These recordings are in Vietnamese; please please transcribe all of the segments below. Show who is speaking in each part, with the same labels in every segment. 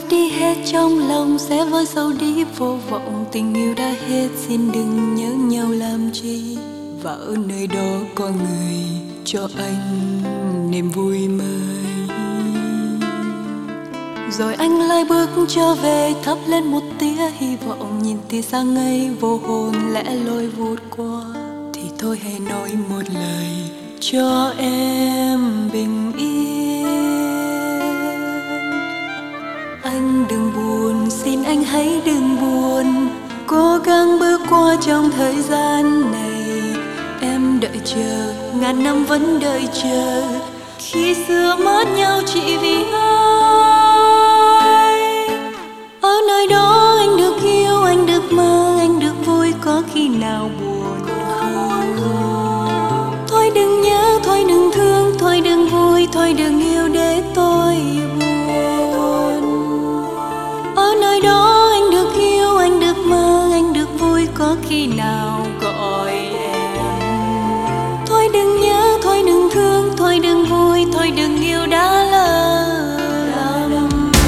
Speaker 1: khóc đi hết trong lòng sẽ vơi sâu đi vô vọng. Tình yêu đã hết xin đừng nhớ nhau làm chi. Và ở nơi đó có người cho anh niềm vui mới. Rồi anh lại bước trở về thắp lên một tia hy vọng. Nhìn tia sáng ấy vô hồn lẽ loi vụt qua. Thì thôi hãy nói một lời cho em bình yên. Anh đừng buồn, xin anh hãy đừng buồn. Cố gắng bước qua trong thời gian này. Em đợi chờ, ngàn năm vẫn đợi chờ. Khi xưa mất nhau chỉ vì ai. Ở nơi đó anh được yêu, anh được mơ, anh được vui. Có khi nào buồn không? Thôi đừng nhớ, thôi đừng thương, thôi đừng vui, thôi đừng yêu để tôi buồn. Ở nơi đó anh được yêu, anh được mơ, anh được vui. Có khi nào gọi em. Thôi đừng nhớ, thôi đừng thương, thôi đừng vui, thôi đừng yêu đã lỡ lầm.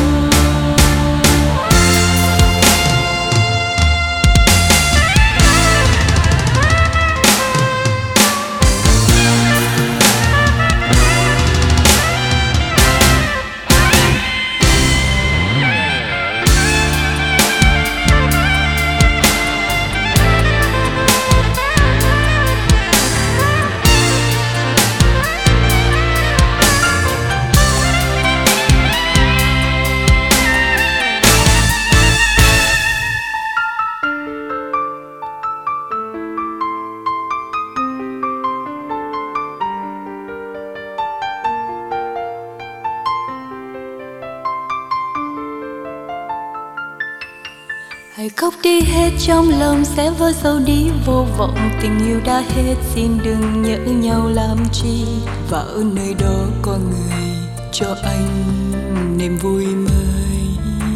Speaker 1: Hãy khóc đi hết trong lòng sẽ vơi sâu đi vô vọng. Tình yêu đã hết xin đừng nhớ nhau làm chi. Và ở nơi đó có người cho anh niềm vui mới.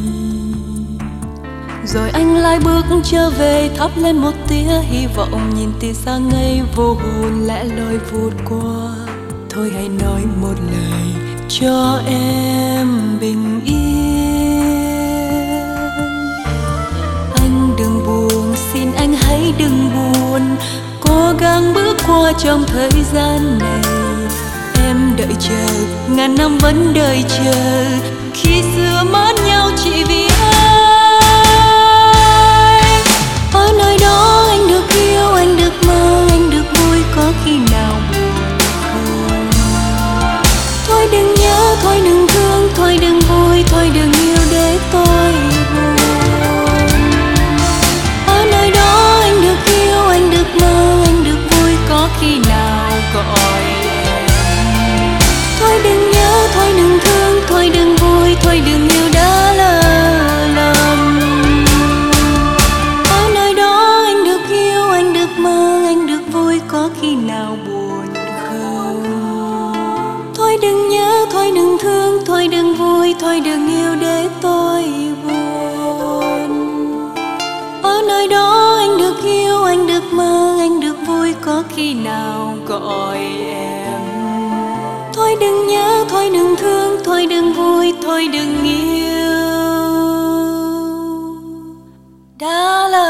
Speaker 1: Rồi anh lại bước trở về thắp lên một tia hy vọng. Nhìn tia sáng ấy vô hồn lẽ loi vụt qua. Thôi hãy nói một lời cho em bình yên. Đừng buồn, xin anh hãy đừng buồn. Cố gắng bước qua trong thời gian này. Em đợi chờ, ngàn năm vẫn đợi chờ. Khi xưa mất nhau chỉ vì ai. Ở nơi đó anh được yêu, anh được mơ, anh được vui. Có khi nào buồn không? Thôi đừng nhớ, thôi đừng thương, thôi đừng vui, thôi đừng yêu để tôi buồn. Có khi nào gọi em. Thôi đừng nhớ, thôi đừng thương, thôi đừng vui, thôi đừng yêu đã lỡ lầm. Ở nơi đó anh được yêu, anh được mơ, anh được vui. Có khi nào buồn không? Thôi đừng nhớ, thôi đừng thương, thôi đừng vui, thôi đừng yêu để tôi buồn. Ở nơi đó anh được yêu, anh được mơ, anh được vui. Có khi nào gọi em. Thôi đừng nhớ, thôi đừng thương, thôi đừng vui, thôi đừng yêu đã lỡ.